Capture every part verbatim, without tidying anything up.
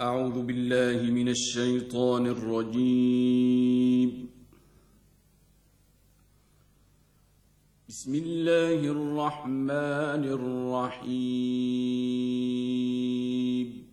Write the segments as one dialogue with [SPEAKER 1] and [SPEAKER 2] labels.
[SPEAKER 1] أعوذ بالله من الشيطان الرجيم. بسم الله الرحمن الرحيم.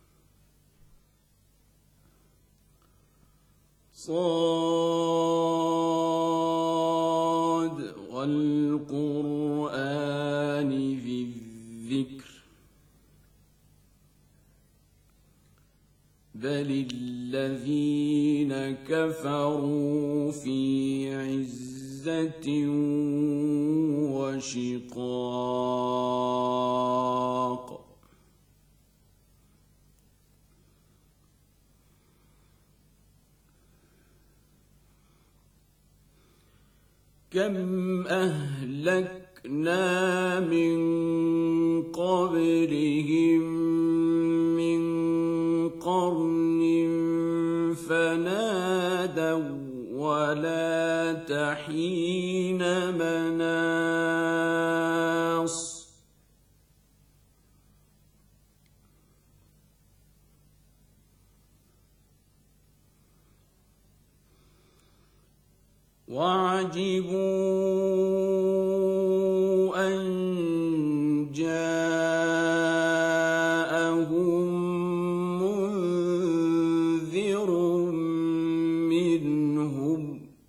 [SPEAKER 1] صاد والقرآن ذي الذكر بل الذين كفروا في عزة وشقاق كم أهلكنا من قبلهم من قرن فنادوا ولا تحين مناص وعجبوا أن جاءهم منذر منهم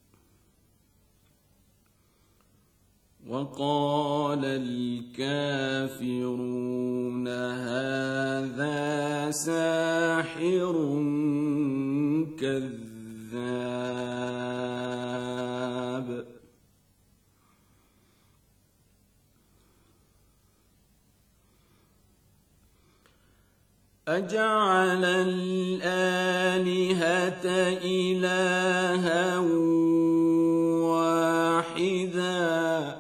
[SPEAKER 1] وقال الكافرون هذا ساحر كذاب. أجعل الآلهة إلها واحدا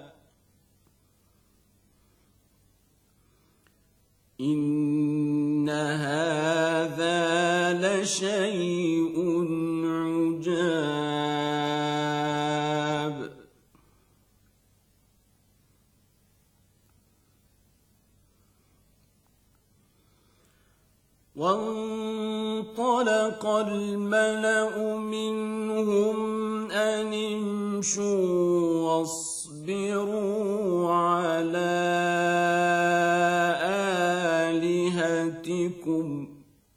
[SPEAKER 1] إن هذا لشيء عجاب. وانطلق الملأ منهم أن امشوا واصبروا على آلهتكم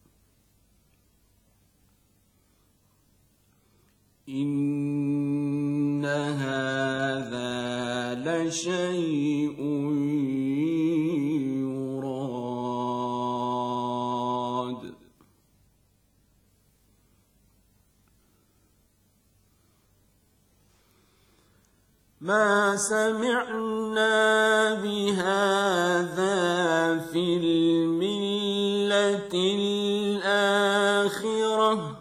[SPEAKER 1] إن هذا لشيء يراد. ما سمعنا بهذا في الملة الآخرة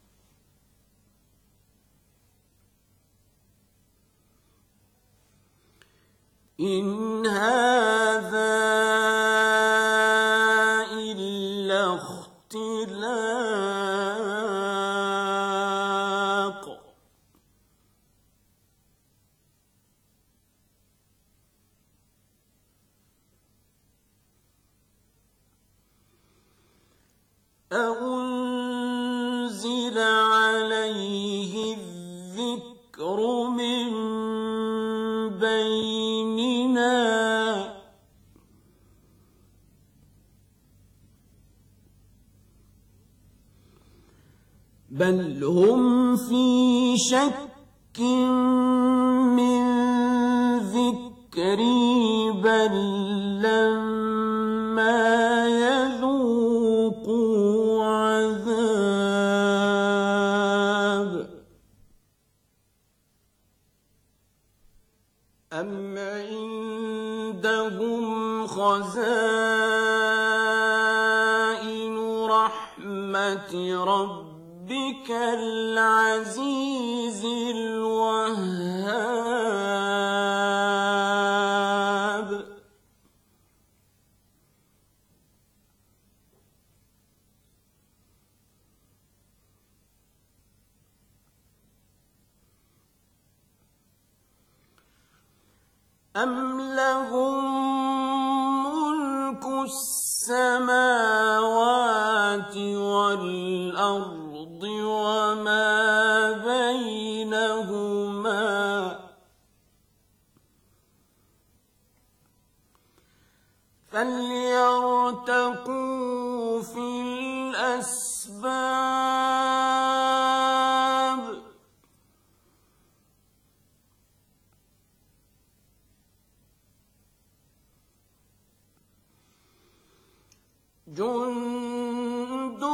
[SPEAKER 1] إن هذا إلا اختلاق. أأنزل عليه الذكر من بيننا بل هم في شك من ذكري بل لما يذوقوا عذاب. أم عندهم خزائن رحمة ربك العزيز الوهاب. أم لهم ملك السماوات والأرض فليرتقوا في الأسباب جند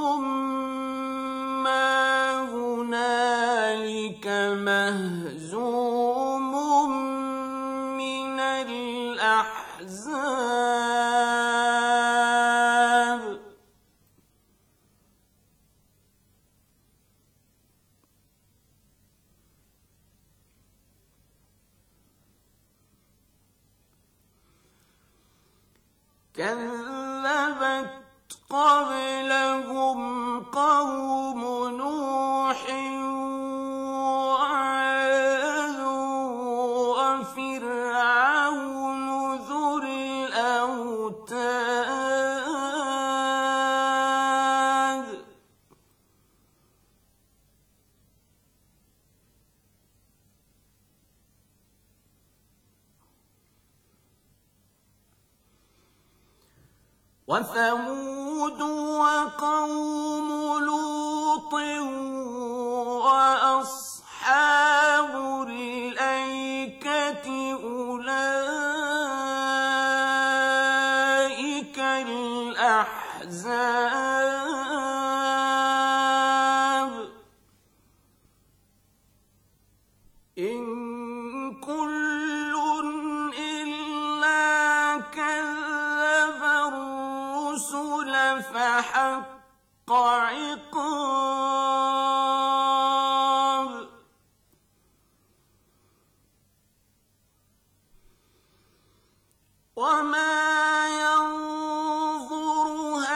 [SPEAKER 1] ما هنالك مهزوم من الأحزاب كذبت قبلهم قوم نوح وعاد وفرعون ذو الأوتاد وثمود وقوم لوط وأصحاب الأيكة أولئك الأحزاب إن كل إلا كذب الرسل فحق عقاب وما ينظر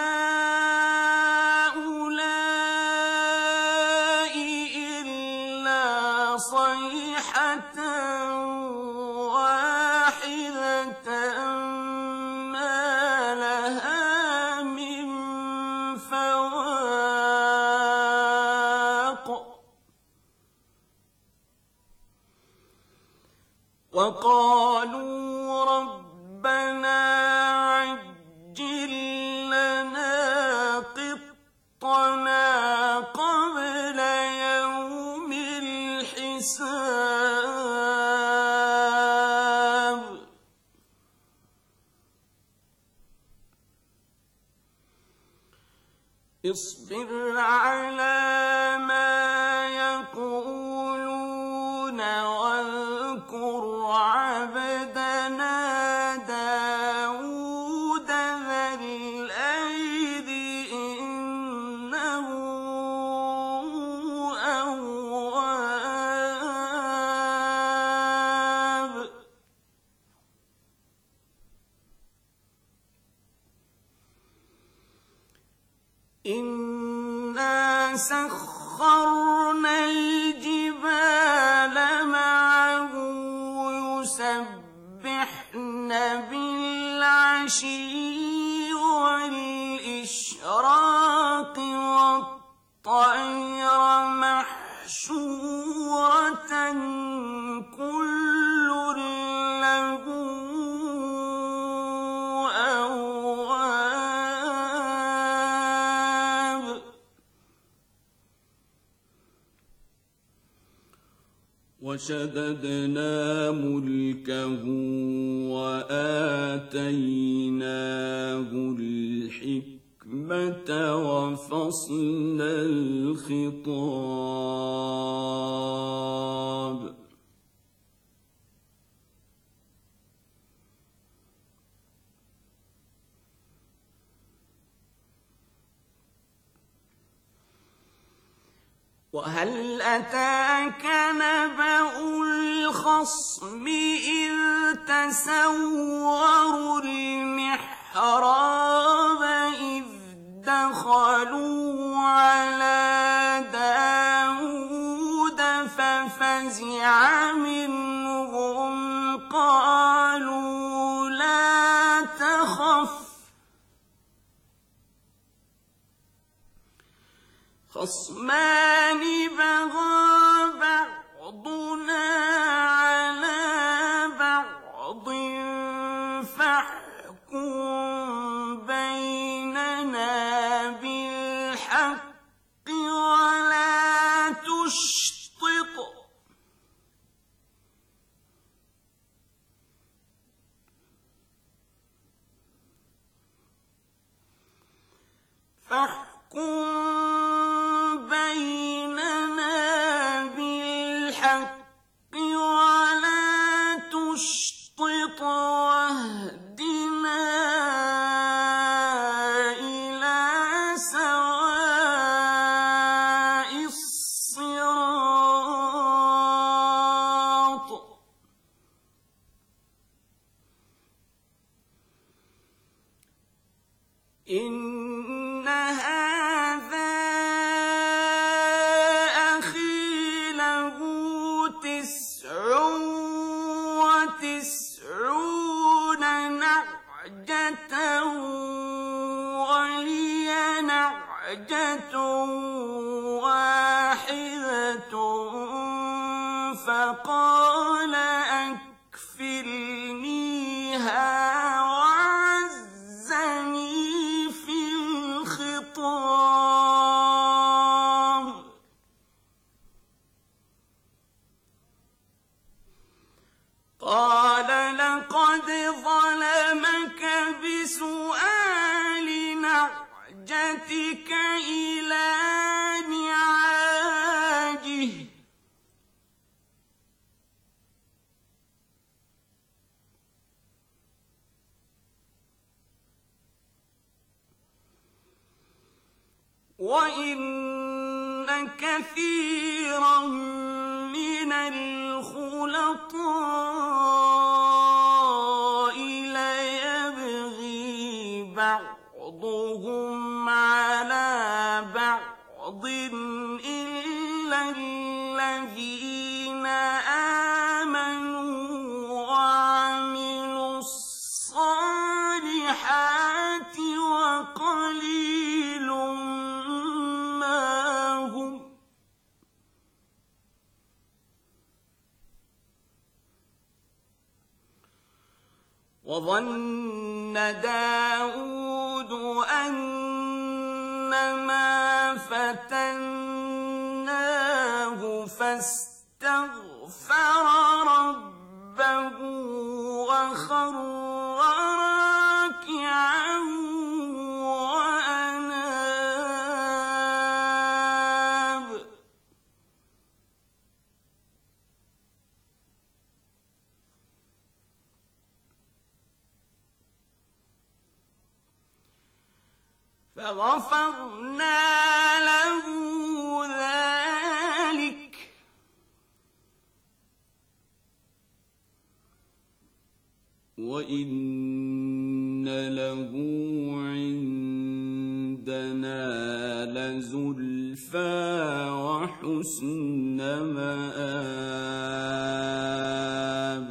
[SPEAKER 1] هؤلاء إلا صيحة واحدة ما لها من فواق وقالوا ربنا عجل لنا قطنا قبل يوم الحساب اصبر على ما يقولون واذكر عبدنا داود ذا الأيد إنه أواب إنا سخرنا الجبال معه يسبحن بالعشي والإشراق والطير محشورة كل له أواب وشددنا ملكه وآتيناه الحكمة وفصل الخطاب وهل أتاك نبأ الخصم إذ تسوروا المحراب إذ دخلوا على داود ففزع منهم قالوا لا تخف خصمان بغى بعضنا على بعض فاحكم بيننا بالحق ولا تشطط فاحكم بيننا بالحق ولا تشطط واهدنا إلى سواء الصراط إن هذا أخي له تسع وتسعون نعجة ولي نعجة واحدة فقال أكفلنيها وعزني في الخطاب قال لقد ظلمك بسؤال نعجتك إلى نعاجه وإن كثيرا من الخلطاء ليبغي بعضهم على بعض إلا الذين آمنوا وعملوا الصالحات وقليل ما هم وظن داود أنما فتناه فاستغفر ربه وخر راكعا وأناب فغفرنا له ذلك وإن له عندنا لزلفى وحسن مآب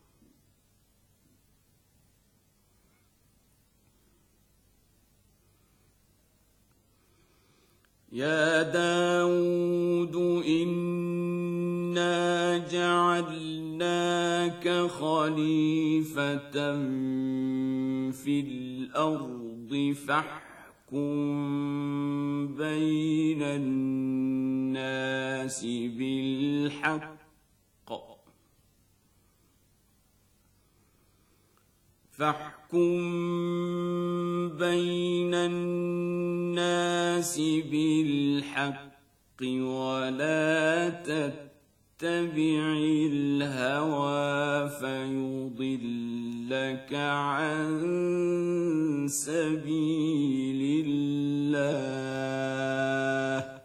[SPEAKER 1] يا داود إنا جعلناك خليفة في الأرض فاحكم بين الناس بالحق فاحكم بين الناس بالحق ولا تتبع الهوى فيضلك عن سبيل الله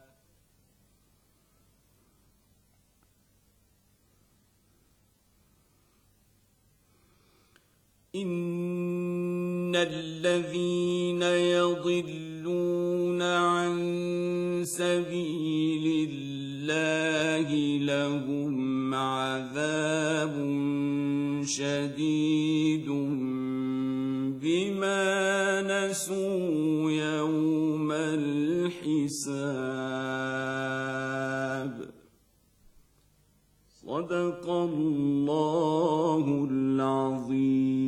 [SPEAKER 1] إن الذين يضلون عن سبيل الله لهم عذاب شديد بما نسوا يوم الحساب صدق الله العظيم.